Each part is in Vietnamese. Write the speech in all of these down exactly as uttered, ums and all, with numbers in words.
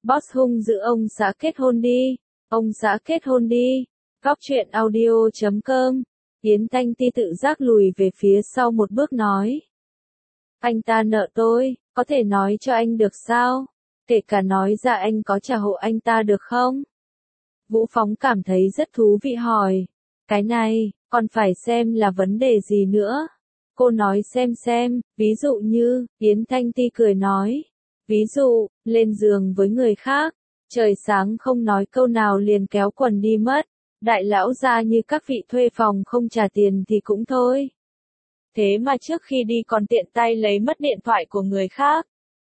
Boss hung dữ ông xã kết hôn đi. Ông xã kết hôn đi. Góc truyện audio chấm com. Yến Thanh Ti tự giác lùi về phía sau một bước nói. Anh ta nợ tôi, có thể nói cho anh được sao? Kể cả nói ra anh có trả hộ anh ta được không? Vũ Phóng cảm thấy rất thú vị hỏi. Cái này, còn phải xem là vấn đề gì nữa? Cô nói xem xem, ví dụ như, Yến Thanh Ti cười nói. Ví dụ, lên giường với người khác, trời sáng không nói câu nào liền kéo quần đi mất. Đại lão gia như các vị thuê phòng không trả tiền thì cũng thôi. Thế mà trước khi đi còn tiện tay lấy mất điện thoại của người khác.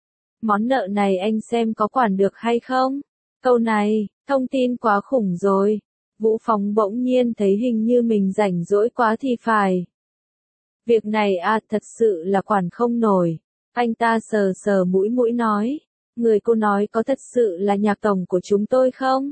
Món nợ này anh xem có quản được hay không? Câu này, thông tin quá khủng rồi. Vũ Phóng bỗng nhiên thấy hình như mình rảnh rỗi quá thì phải. Việc này à thật sự là quản không nổi. Anh ta sờ sờ mũi mũi nói. Người cô nói có thật sự là nhạc tổng của chúng tôi không?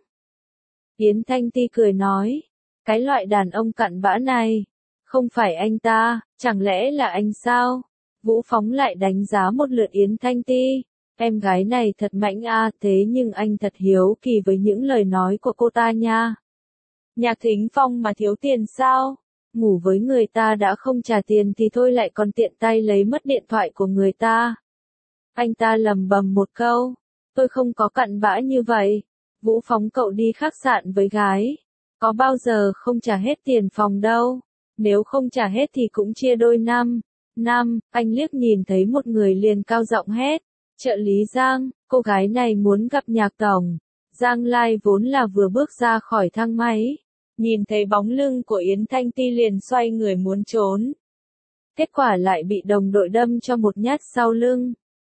Yến Thanh Ti cười nói. Cái loại đàn ông cặn bã này. Không phải anh ta, chẳng lẽ là anh sao? Vũ Phóng lại đánh giá một lượt Yến Thanh Ti. Em gái này thật mạnh à, thế nhưng anh thật hiếu kỳ với những lời nói của cô ta nha. Nhạc Thính Phong mà thiếu tiền sao? Ngủ với người ta đã không trả tiền thì thôi lại còn tiện tay lấy mất điện thoại của người ta. Anh ta lầm bầm một câu. Tôi không có cặn bã như vậy. Vũ Phóng cậu đi khách sạn với gái. Có bao giờ không trả hết tiền phòng đâu. Nếu không trả hết thì cũng chia đôi năm. Năm, anh liếc nhìn thấy một người liền cao giọng hét. Trợ lý Giang, cô gái này muốn gặp nhạc tổng. Giang Lai vốn là vừa bước ra khỏi thang máy. Nhìn thấy bóng lưng của Yến Thanh Ti liền xoay người muốn trốn. Kết quả lại bị đồng đội đâm cho một nhát sau lưng.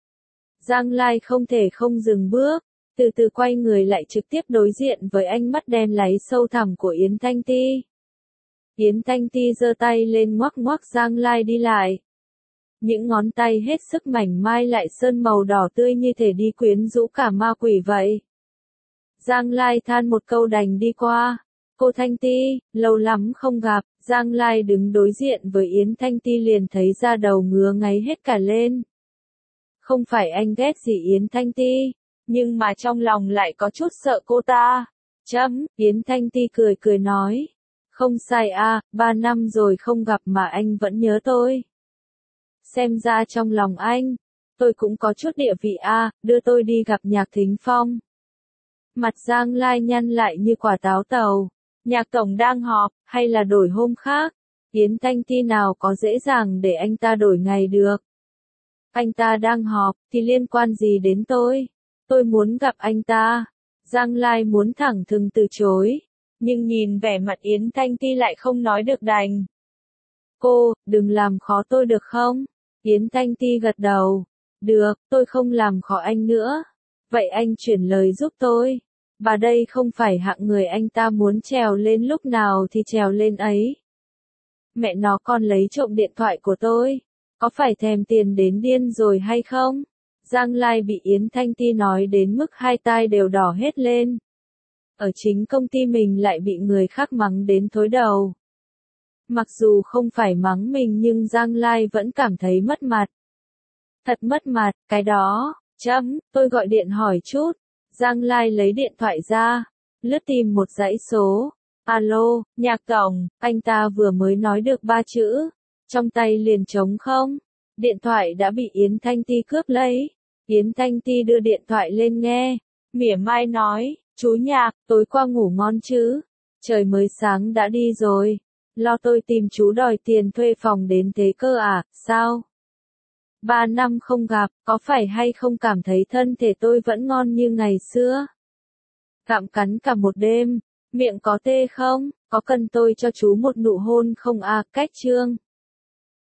Giang Lai không thể không dừng bước, từ từ quay người lại trực tiếp đối diện với ánh mắt đen láy sâu thẳm của Yến Thanh Ti. Yến Thanh Ti giơ tay lên ngoắc ngoắc Giang Lai đi lại. Những ngón tay hết sức mảnh mai lại sơn màu đỏ tươi như thể đi quyến rũ cả ma quỷ vậy. Giang Lai than một câu đành đi qua. Cô Thanh Ti, lâu lắm không gặp. Giang Lai đứng đối diện với Yến Thanh Ti liền thấy da đầu ngứa ngáy hết cả lên. Không phải anh ghét gì Yến Thanh Ti, nhưng mà trong lòng lại có chút sợ cô ta. Chấm, Yến Thanh Ti cười cười nói. Không sai à, ba năm rồi không gặp mà anh vẫn nhớ tôi. Xem ra trong lòng anh, tôi cũng có chút địa vị à, đưa tôi đi gặp Nhạc Thính Phong. Mặt Giang Lai nhăn lại như quả táo tàu. Nhạc tổng đang họp, hay là đổi hôm khác? Yến Thanh Ti nào có dễ dàng để anh ta đổi ngày được. Anh ta đang họp, thì liên quan gì đến tôi? Tôi muốn gặp anh ta. Giang Lai muốn thẳng thừng từ chối. Nhưng nhìn vẻ mặt Yến Thanh Ti lại không nói được đành. Cô, đừng làm khó tôi được không? Yến Thanh Ti gật đầu. Được, tôi không làm khó anh nữa. Vậy anh chuyển lời giúp tôi. Bà đây không phải hạng người anh ta muốn trèo lên lúc nào thì trèo lên ấy. Mẹ nó con lấy trộm điện thoại của tôi. Có phải thèm tiền đến điên rồi hay không? Giang Lai bị Yến Thanh Ti nói đến mức hai tai đều đỏ hết lên. Ở chính công ty mình lại bị người khác mắng đến thối đầu. Mặc dù không phải mắng mình nhưng Giang Lai vẫn cảm thấy mất mặt. Thật mất mặt, cái đó. Chấm, tôi gọi điện hỏi chút. Giang Lai lấy điện thoại ra, lướt tìm một dãy số. Alo, Nhạc tổng, anh ta vừa mới nói được ba chữ. Trong tay liền trống không. Điện thoại đã bị Yến Thanh Ti cướp lấy. Yến Thanh Ti đưa điện thoại lên nghe. Mỉa mai nói, chú Nhạc, tối qua ngủ ngon chứ? Trời mới sáng đã đi rồi. Lo tôi tìm chú đòi tiền thuê phòng đến thế cơ à, sao? Ba năm không gặp, có phải hay không cảm thấy thân thể tôi vẫn ngon như ngày xưa? Gặm cắn cả một đêm, miệng có tê không? Có cần tôi cho chú một nụ hôn không à, cách chương.